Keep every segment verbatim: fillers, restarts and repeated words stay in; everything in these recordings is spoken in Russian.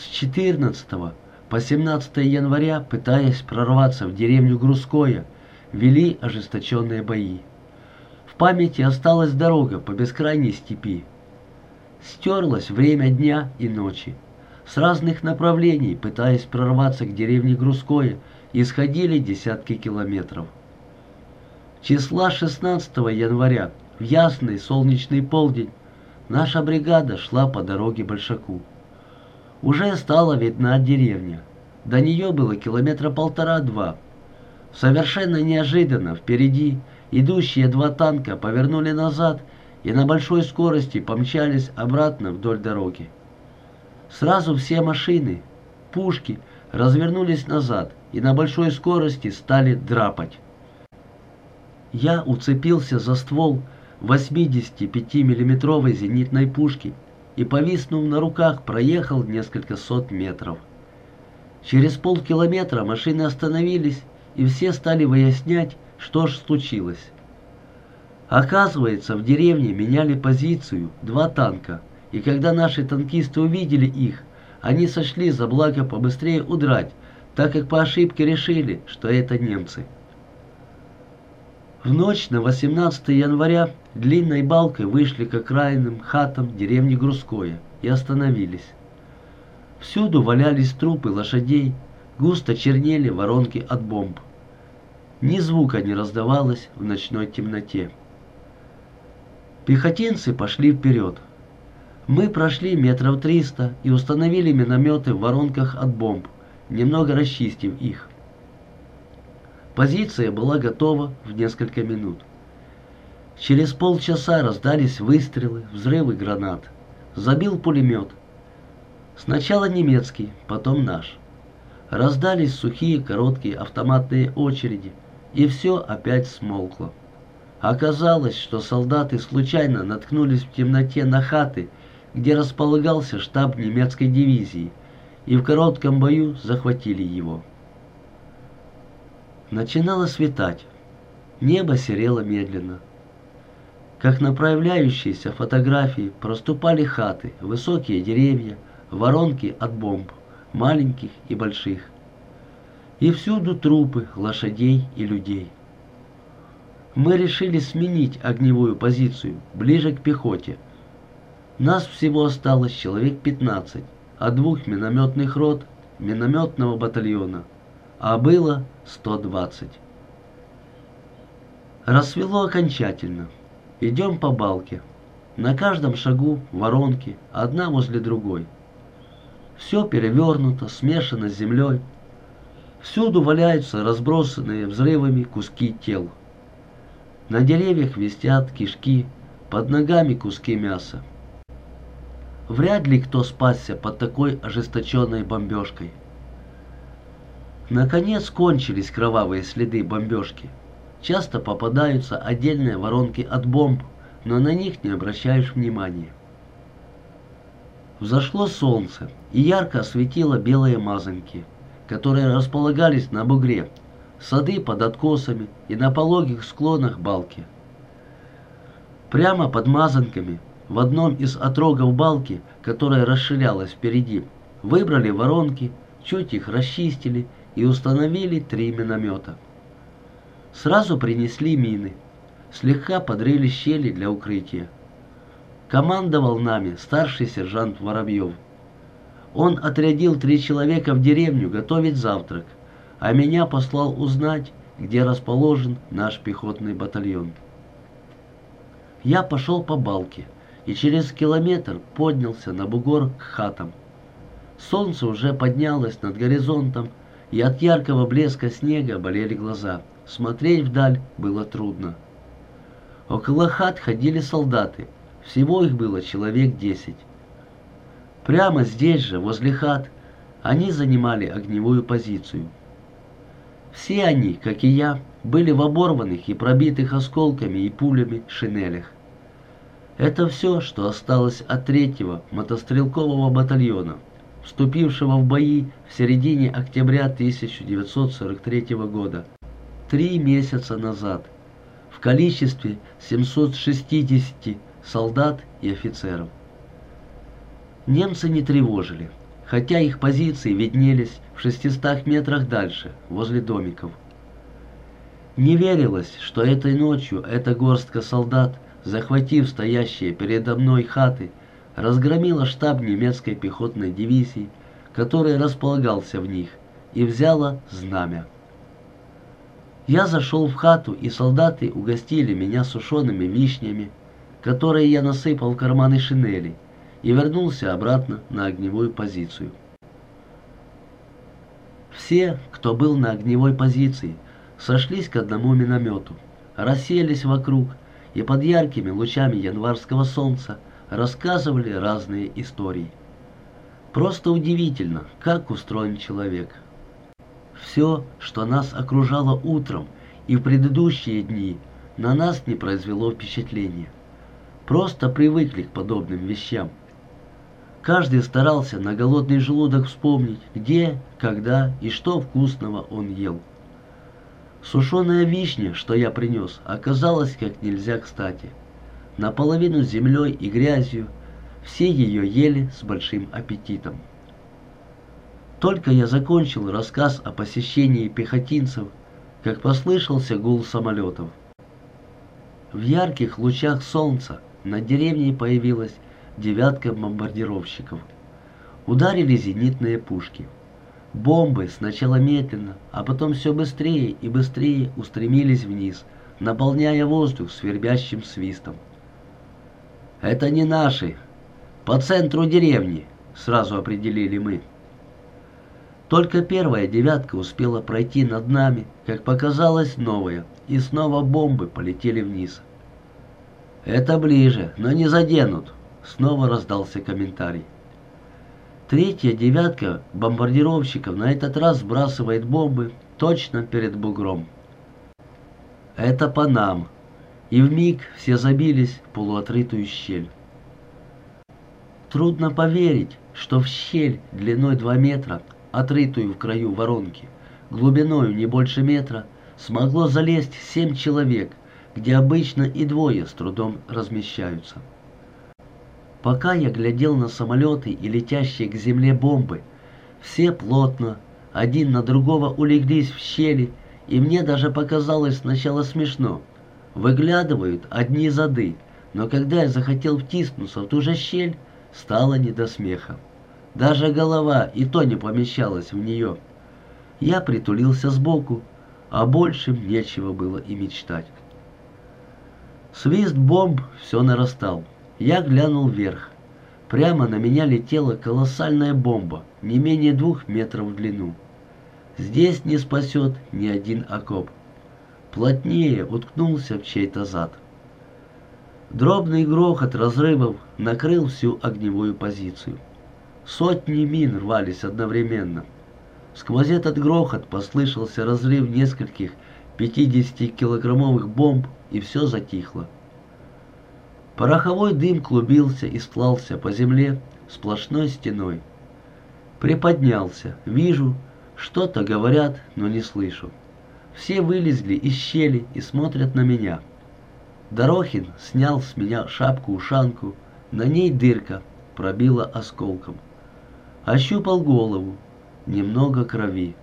С четырнадцатого по семнадцатое января, пытаясь прорваться в деревню Грузское, вели ожесточенные бои. В памяти осталась дорога по бескрайней степи. Стерлось время дня и ночи. С разных направлений, пытаясь прорваться к деревне Грузское, исходили десятки километров. Числа шестнадцатого января, в ясный солнечный полдень, наша бригада шла по дороге Большаку. Уже стала видна деревня. До нее было километра полтора-два. Совершенно неожиданно впереди идущие два танка повернули назад и на большой скорости помчались обратно вдоль дороги. Сразу все машины, пушки развернулись назад и на большой скорости стали драпать. Я уцепился за ствол восьмидесятипятимиллиметровой зенитной пушки и, повиснув на руках, проехал несколько сот метров. Через полкилометра машины остановились, и все стали выяснять, что ж случилось. Оказывается, в деревне меняли позицию два танка, и когда наши танкисты увидели их, они сочли за благо побыстрее удрать, так как по ошибке решили, что это немцы. В ночь на восемнадцатое января длинной балкой вышли к окраинным хатам деревни Грузское и остановились. Всюду валялись трупы лошадей, густо чернели воронки от бомб. Ни звука не раздавалось в ночной темноте. Пехотинцы пошли вперед. Мы прошли метров триста и установили минометы в воронках от бомб, немного расчистив их. Позиция была готова в несколько минут. Через полчаса раздались выстрелы, взрывы гранат. Забил пулемет. Сначала немецкий, потом наш. Раздались сухие короткие автоматные очереди, и все опять смолкло. Оказалось, что солдаты случайно наткнулись в темноте на хаты, где располагался штаб немецкой дивизии, и в коротком бою захватили его. Начинало светать. Небо серело медленно. Как на проявляющейся фотографии проступали хаты, высокие деревья, воронки от бомб, маленьких и больших. И всюду трупы лошадей и людей. Мы решили сменить огневую позицию, ближе к пехоте. Нас всего осталось человек пятнадцать, от двух минометных рот, минометного батальона, а было сто двадцать. Рассвело окончательно. Идем по балке. На каждом шагу воронки, одна возле другой. Все перевернуто, смешано с землей. Всюду валяются разбросанные взрывами куски тел. На деревьях висят кишки, под ногами куски мяса. Вряд ли кто спасся под такой ожесточенной бомбежкой. Наконец кончились кровавые следы бомбежки. Часто попадаются отдельные воронки от бомб, но на них не обращаешь внимания. Взошло солнце и ярко осветило белые мазанки, которые располагались на бугре, сады под откосами и на пологих склонах балки. Прямо под мазанками, в одном из отрогов балки, которая расширялась впереди, выбрали воронки, чуть их расчистили и установили три миномета. Сразу принесли мины, слегка подрыли щели для укрытия. Командовал нами старший сержант Воробьев. Он отрядил три человека в деревню готовить завтрак, а меня послал узнать, где расположен наш пехотный батальон. Я пошел по балке и через километр поднялся на бугор к хатам. Солнце уже поднялось над горизонтом, и от яркого блеска снега болели глаза. Смотреть вдаль было трудно. Около хат ходили солдаты, всего их было человек десять. Прямо здесь же, возле хат, они занимали огневую позицию. Все они, как и я, были в оборванных и пробитых осколками и пулями шинелях. Это все, что осталось от третьего мотострелкового батальона, вступившего в бои в середине октября тысяча девятьсот сорок третьего года, три месяца назад, в количестве семисот шестидесяти солдат и офицеров. Немцы не тревожили, хотя их позиции виднелись в шестистах метрах дальше, возле домиков. Не верилось, что этой ночью эта горстка солдат, захватив стоящие передо мной хаты, разгромила штаб немецкой пехотной дивизии, который располагался в них, и взяла знамя. Я зашел в хату, и солдаты угостили меня сушеными вишнями, которые я насыпал в карманы шинели, и вернулся обратно на огневую позицию. Все, кто был на огневой позиции, сошлись к одному миномету, расселись вокруг и под яркими лучами январского солнца рассказывали разные истории. Просто удивительно, как устроен человек. Все, что нас окружало утром и в предыдущие дни, на нас не произвело впечатления. Просто привыкли к подобным вещам. Каждый старался на голодный желудок вспомнить, где, когда и что вкусного он ел. Сушеная вишня, что я принес, оказалась как нельзя кстати. Наполовину землей и грязью, все ее ели с большим аппетитом. Только я закончил рассказ о посещении пехотинцев, как послышался гул самолетов. В ярких лучах солнца над деревней появилась девятка бомбардировщиков. Ударили зенитные пушки. Бомбы сначала медленно, а потом все быстрее и быстрее устремились вниз, наполняя воздух свербящим свистом. «Это не наши. По центру деревни», — сразу определили мы. Только первая девятка успела пройти над нами, как показалась новая, и снова бомбы полетели вниз. «Это ближе, но не заденут», — снова раздался комментарий. Третья девятка бомбардировщиков на этот раз сбрасывает бомбы точно перед бугром. Это по нам. И вмиг все забились в полуотрытую щель. Трудно поверить, что в щель длиной два метра, отрытую в краю воронки, глубиною не больше метра, смогло залезть семь человек, где обычно и двое с трудом размещаются. Пока я глядел на самолеты и летящие к земле бомбы, все плотно, один на другого улеглись в щели, и мне даже показалось сначала смешно. Выглядывают одни зады, но когда я захотел втиснуться в ту же щель, стало не до смеха. Даже голова и то не помещалась в нее. Я притулился сбоку, а большим нечего было и мечтать. Свист бомб все нарастал. Я глянул вверх. Прямо на меня летела колоссальная бомба, не менее двух метров в длину. Здесь не спасет ни один окоп. Плотнее уткнулся в чей-то зад. Дробный грохот разрывов накрыл всю огневую позицию. Сотни мин рвались одновременно. Сквозь этот грохот послышался разрыв нескольких пятидесятикилограммовых бомб, и все затихло. Пороховой дым клубился и стлался по земле сплошной стеной. Приподнялся, вижу, что-то говорят, но не слышу. Все вылезли из щели и смотрят на меня. Дорохин снял с меня шапку-ушанку, на ней дырка, пробила осколком. Ощупал голову, немного крови.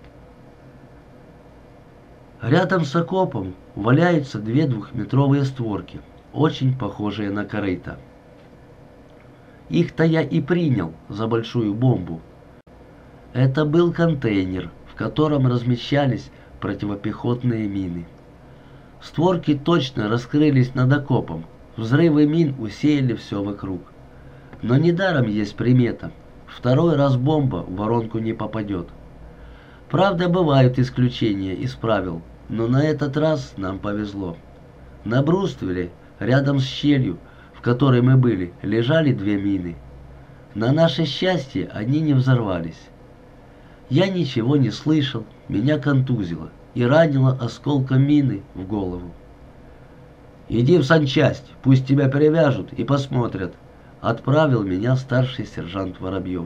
Рядом с окопом валяются две двухметровые створки, очень похожие на корыто. Их-то я и принял за большую бомбу. Это был контейнер, в котором размещались противопехотные мины. Створки точно раскрылись над окопом, взрывы мин усеяли все вокруг. Но недаром есть примета: второй раз бомба в воронку не попадет. Правда, бывают исключения из правил, но на этот раз нам повезло. На бруствере, рядом с щелью, в которой мы были, лежали две мины. На наше счастье они не взорвались. Я ничего не слышал, меня контузило и ранило осколком мины в голову. «Иди в санчасть, пусть тебя перевяжут и посмотрят», — отправил меня старший сержант Воробьев.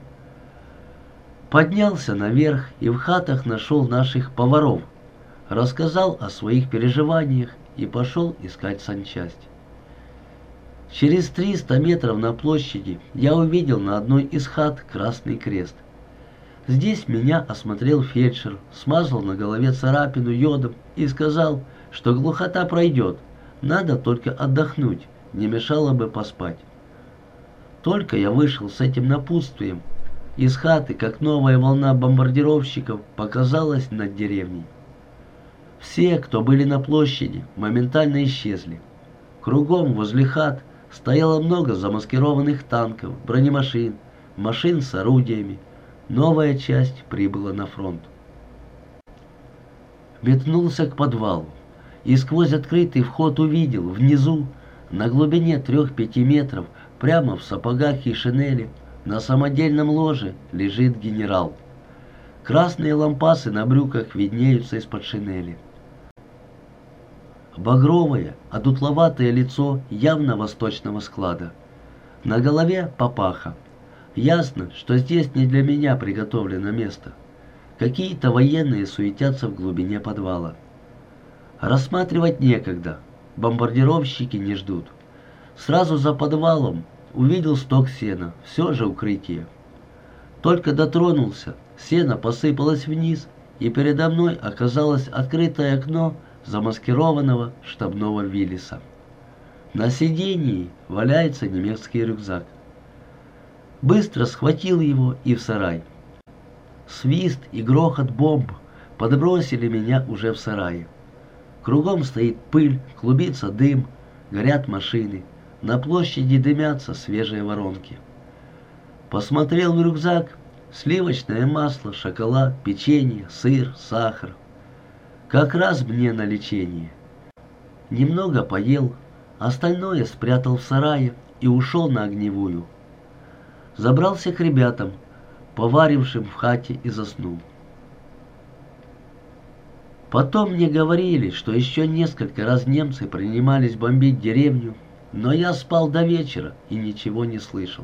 Поднялся наверх и в хатах нашел наших поваров, рассказал о своих переживаниях и пошел искать санчасть. Через триста метров на площади я увидел на одной из хат красный крест. Здесь меня осмотрел фельдшер, смазал на голове царапину йодом и сказал, что глухота пройдет, надо только отдохнуть, не мешало бы поспать. Только я вышел с этим напутствием, из хаты, как новая волна бомбардировщиков, показалась над деревней. Все, кто были на площади, моментально исчезли. Кругом возле хат стояло много замаскированных танков, бронемашин, машин с орудиями. Новая часть прибыла на фронт. Метнулся к подвалу и сквозь открытый вход увидел внизу, на глубине трех-пяти метров, прямо в сапогах и шинели, на самодельном ложе лежит генерал. Красные лампасы на брюках виднеются из-под шинели. Багровое, одутловатое лицо явно восточного склада. На голове папаха. Ясно, что здесь не для меня приготовлено место. Какие-то военные суетятся в глубине подвала. Рассматривать некогда. Бомбардировщики не ждут. Сразу за подвалом увидел сток сена, все же укрытие. Только дотронулся, сено посыпалось вниз, и передо мной оказалось открытое окно замаскированного штабного Виллиса. На сидении валяется немецкий рюкзак. Быстро схватил его и в сарай. Свист и грохот бомб подбросили меня уже в сарае. Кругом стоит пыль, клубится дым, горят машины. На площади дымятся свежие воронки. Посмотрел в рюкзак: сливочное масло, шоколад, печенье, сыр, сахар. Как раз мне на лечение. Немного поел, остальное спрятал в сарае и ушел на огневую. Забрался к ребятам, поварившим в хате, и заснул. Потом мне говорили, что еще несколько раз немцы принимались бомбить деревню, но я спал до вечера и ничего не слышал.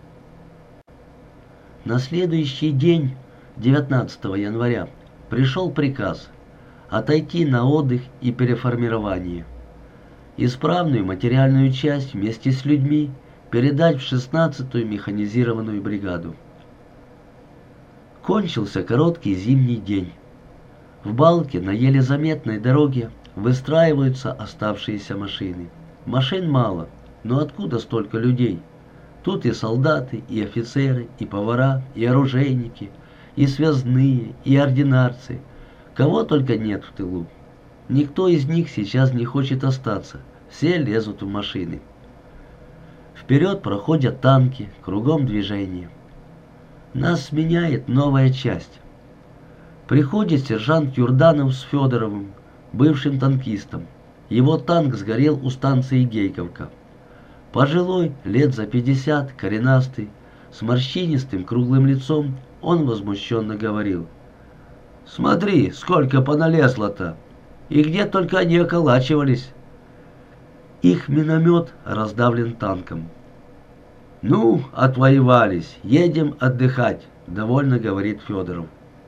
На следующий день, девятнадцатого января, пришел приказ отойти на отдых и переформирование. Исправную материальную часть вместе с людьми передать в шестнадцатую механизированную бригаду. Кончился короткий зимний день. В балке на еле заметной дороге выстраиваются оставшиеся машины. Машин мало, но откуда столько людей? Тут и солдаты, и офицеры, и повара, и оружейники, и связные, и ординарцы. Кого только нет в тылу. Никто из них сейчас не хочет остаться, все лезут в машины. Вперед проходят танки, кругом движение. Нас сменяет новая часть. Приходит сержант Юрданов с Федоровым, бывшим танкистом. Его танк сгорел у станции Гейковка. Пожилой, лет за пятьдесят, коренастый, с морщинистым круглым лицом, он возмущенно говорил: «Смотри, сколько поналезло-то! И где только они околачивались!» Их миномет раздавлен танком. «Ну, отвоевались, едем отдыхать», — довольно говорит Федоров.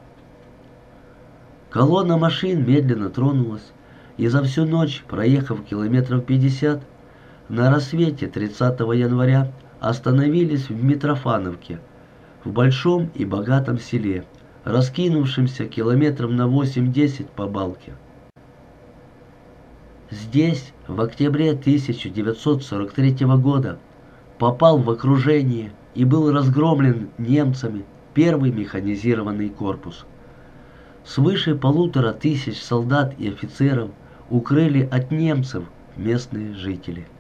Колонна машин медленно тронулась, и за всю ночь, проехав километров пятьдесят, на рассвете тридцатого января остановились в Митрофановке, в большом и богатом селе, раскинувшемся километров на восемь-десять по балке. Здесь в октябре тысяча девятьсот сорок третьего года попал в окружение и был разгромлен немцами первый механизированный корпус. Свыше полутора тысяч солдат и офицеров укрыли от немцев местные жители.